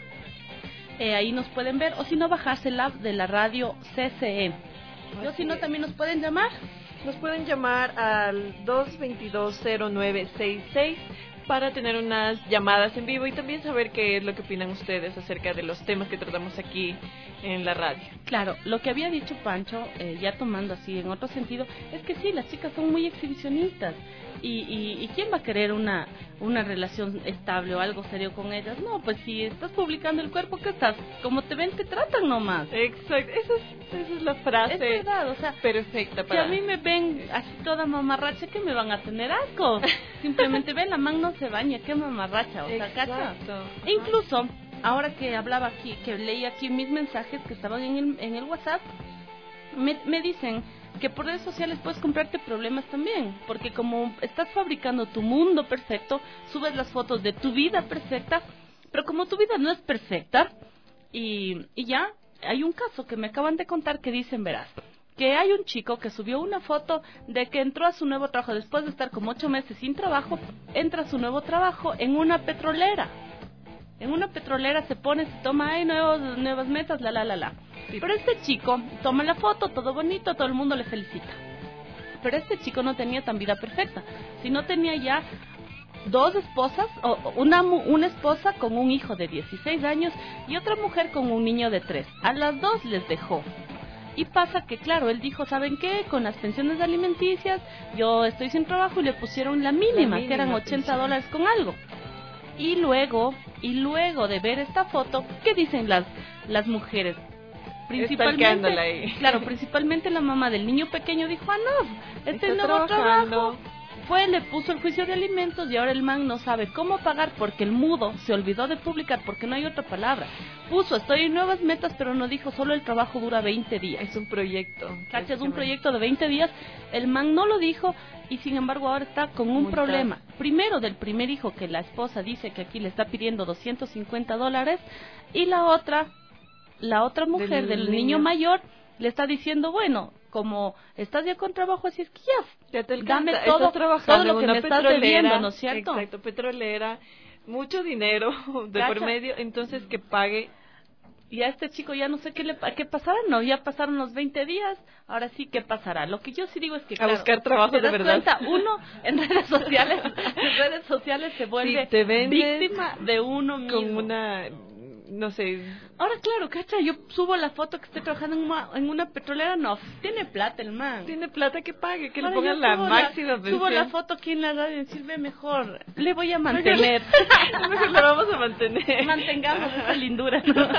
Eh, ahí nos pueden ver, o si no, bajarse la app de la radio C C E. O si no, también nos pueden llamar. Nos pueden llamar al dos dos dos, cero nueve seis seis para tener unas llamadas en vivo y también saber qué es lo que opinan ustedes acerca de los temas que tratamos aquí en la radio. Claro, lo que había dicho Pancho, eh, ya tomando así en otro sentido, es que sí, las chicas son muy exhibicionistas. Y, y, ¿Y quién va a querer una una relación estable o algo serio con ellas? No, pues si estás publicando el cuerpo que estás, como te ven, te tratan nomás. Exacto, esa es, esa es la frase. Es verdad, o sea, perfecta para... Si a mí me ven así toda mamarracha, ¿qué me van a tener asco? Simplemente ven, la man no se baña, ¿qué mamarracha? O sea, ¿cacha? E incluso, ahora que hablaba aquí, que leí aquí mis mensajes que estaban en el, en el WhatsApp, me, me dicen que por redes sociales puedes comprarte problemas también, porque como estás fabricando tu mundo perfecto, subes las fotos de tu vida perfecta, pero como tu vida no es perfecta, y, y ya, hay un caso que me acaban de contar que dicen, verás, que hay un chico que subió una foto de que entró a su nuevo trabajo, después de estar como ocho meses sin trabajo, entra a su nuevo trabajo en una petrolera. En una petrolera se pone, se toma, hay nuevos, nuevas metas, la, la, la, la. Sí. Pero este chico toma la foto, todo bonito, todo el mundo le felicita. Pero este chico no tenía tan vida perfecta, sino tenía ya dos esposas, o una, una esposa con un hijo de dieciséis años y otra mujer con un niño de tres. A las dos les dejó. Y pasa que, claro, él dijo, ¿saben qué? Con las pensiones alimenticias, yo estoy sin trabajo y le pusieron la mínima, la mínima que eran ochenta dólares con algo. Y luego, y luego de ver esta foto, ¿qué dicen las, las mujeres? Principalmente, ahí. Claro, principalmente la mamá del niño pequeño dijo, ah, no, este Está nuevo trabajando. trabajo fue, le puso el juicio de alimentos y ahora el man no sabe cómo pagar porque el mudo se olvidó de publicar porque no hay otra palabra. Puso, estoy en nuevas metas, pero no dijo, solo el trabajo dura veinte días. Es un proyecto. ¿Cachai? Es un proyecto de veinte días. El man no lo dijo y sin embargo ahora está con un Multado. problema. Primero del primer hijo que la esposa dice que aquí le está pidiendo doscientos cincuenta dólares y la otra, la otra mujer del, del niño. niño mayor le está diciendo, bueno, como estás ya con trabajo, así es que ya, ya te alcanza. Dame todo, todo lo que me estás debiendo, ¿no es cierto? Exacto, petrolera, mucho dinero de Cacha. por medio, entonces que pague. Y a este chico ya no sé qué le qué pasará, no, ya pasaron los veinte días, ahora sí, ¿qué pasará? Lo que yo sí digo es que, a claro, buscar trabajo te das de verdad. cuenta, uno en redes sociales, en redes sociales se vuelve sí, te víctima de uno mismo. Con una, no sé... Ahora, claro, cacha, yo subo la foto que estoy trabajando en una, en una petrolera, no, tiene plata el man. Tiene plata que pague, que ahora le pongan la máxima la, pensión. Subo la foto aquí en la radio y decir, ve mejor, le voy a mantener. Mejor la vamos a mantener. Mantengamos esa lindura, ¿no?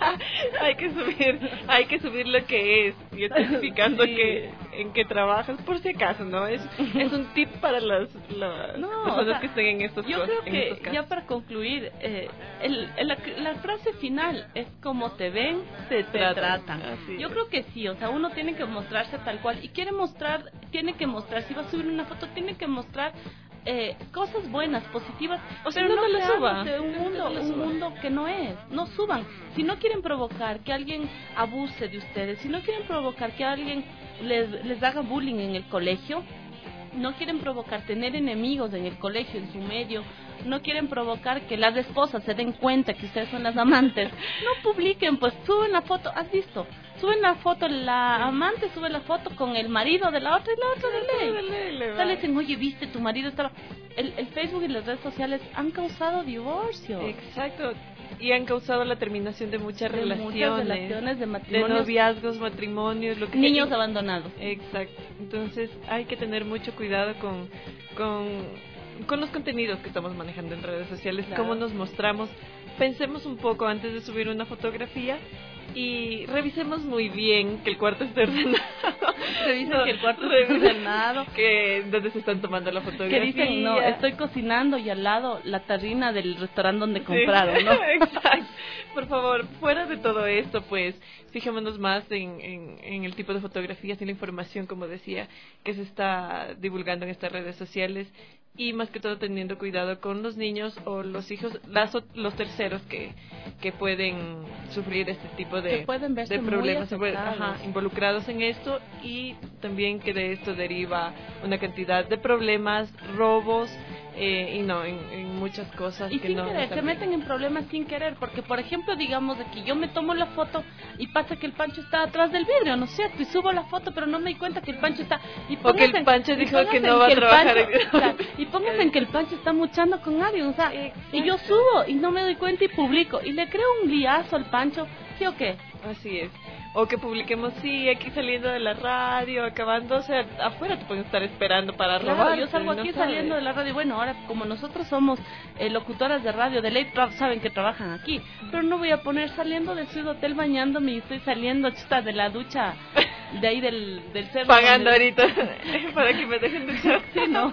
Hay que subir, hay que subir lo que es, y especificando sí. que, en qué trabajas, por si acaso, ¿no? Es, es un tip para las, las no, personas o sea, que estén en estos Yo cosas, creo que, ya para concluir, eh, el, el, la, la frase final es como te ven, te, te tratan. tratan. Yo es. creo que sí, o sea, uno tiene que mostrarse tal cual y quiere mostrar, tiene que mostrar, si va a subir una foto, tiene que mostrar eh, cosas buenas, positivas, o sea, pero no, no te lo suba. De un mundo, no un mundo que no es, no suban. Si no quieren provocar que alguien abuse de ustedes, si no quieren provocar que alguien les, les haga bullying en el colegio, no quieren provocar tener enemigos en el colegio, en su medio, no quieren provocar que las esposas se den cuenta que ustedes son las amantes, no publiquen, pues suben la foto, ¿has visto? Suben la foto, la amante sube la foto con el marido de la otra y la otra de ley. De ley le o sea, le dicen, oye, viste, tu marido estaba... El, el Facebook y las redes sociales han causado divorcio. Exacto. Y han causado la terminación de muchas de relaciones, muchas relaciones de matrimonios, de noviazgos, matrimonios, lo que niños sea. abandonados. Exacto. Entonces hay que tener mucho cuidado con con, con los contenidos que estamos manejando en redes sociales, claro. Cómo nos mostramos. Pensemos un poco antes de subir una fotografía y revisemos muy bien que el cuarto esté ordenado. Revisen no, que el cuarto esté ordenado. Que donde se están tomando la fotografía. Que dicen, no, estoy cocinando y al lado la tarrina del restaurante donde compraron, sí. ¿no? Exacto. Por favor, fuera de todo esto, pues, fijémonos más en, en, en el tipo de fotografías y la información, como decía, que se está divulgando en estas redes sociales. Y más que todo teniendo cuidado con los niños o los hijos, las, los terceros que, que pueden sufrir este tipo de, de problemas, se pueden, ajá, involucrados en esto, y también que de esto deriva una cantidad de problemas, robos, eh, y no, en, en muchas cosas y que sin no querer, se meten en problemas sin querer, porque por ejemplo, digamos de que yo me tomo la foto y pasa que el Pancho está atrás del vidrio, ¿no es cierto? Y subo la foto, pero no me di cuenta que el Pancho está... Y o que el Pancho dijo que no va a trabajar. Pancho, o sea, y pónganse en que el Pancho está muchando con alguien, o sea, exacto. Y yo subo y no me doy cuenta y publico, y le creo un liazo al Pancho, ¿sí o qué? Así es. O que publiquemos, sí, aquí saliendo de la radio, acabando, o sea, afuera te pueden estar esperando para claro, robar. Yo salgo aquí no saliendo de la radio, bueno, ahora como nosotros somos eh, locutoras de radio, de ley saben que trabajan aquí, pero no voy a poner saliendo de Ciudad Hotel bañándome y estoy saliendo, chuta, de la ducha, de ahí del, del cerro. Pagando donde... ahorita para que me dejen de echar. Sí, no.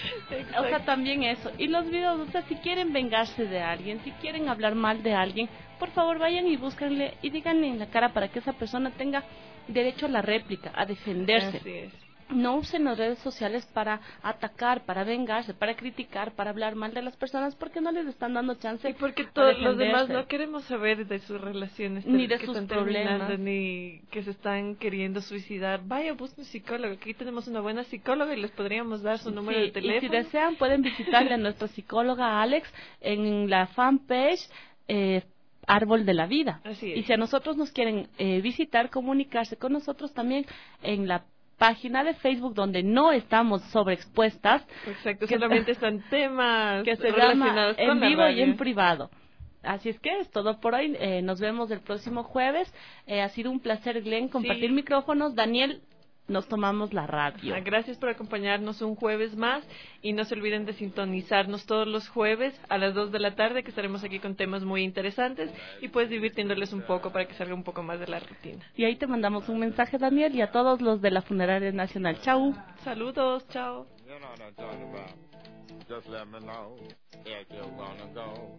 O sea, también eso. Y los videos, o sea, si quieren vengarse de alguien, si quieren hablar mal de alguien, por favor vayan y búsquenle y díganle en la cara para que esa persona tenga derecho a la réplica, a defenderse. Así es. No usen las redes sociales para atacar, para vengarse, para criticar, para hablar mal de las personas, porque no les están dando chance. Y porque todos los demás no queremos saber de sus relaciones, ni de que sus están problemas, ni que se están queriendo suicidar. Vaya, busquen un psicólogo. Aquí tenemos una buena psicóloga y les podríamos dar su número sí, de teléfono. Y si desean, pueden visitarle a nuestra psicóloga Alex en la fanpage eh, Árbol de la Vida. Así es. Y si a nosotros nos quieren eh, visitar, comunicarse con nosotros también en la página de Facebook donde no estamos sobreexpuestas. Exacto, solamente están temas que se relacionados llama con en vivo la y en privado. Así es que es todo por hoy. Eh, nos vemos el próximo jueves. Eh, ha sido un placer, Glenn, compartir Sí. micrófonos. Daniel, nos tomamos la radio. Ah, Gracias por acompañarnos un jueves más y no se olviden de sintonizarnos todos los jueves a las dos de la tarde, que estaremos aquí con temas muy interesantes y pues divirtiéndoles un poco para que salga un poco más de la rutina. Y ahí te mandamos un mensaje, Daniel, y a todos los de la Funeraria Nacional. Chau. Saludos, chao. You know what I'm talking about. Just let me know if you're gonna go.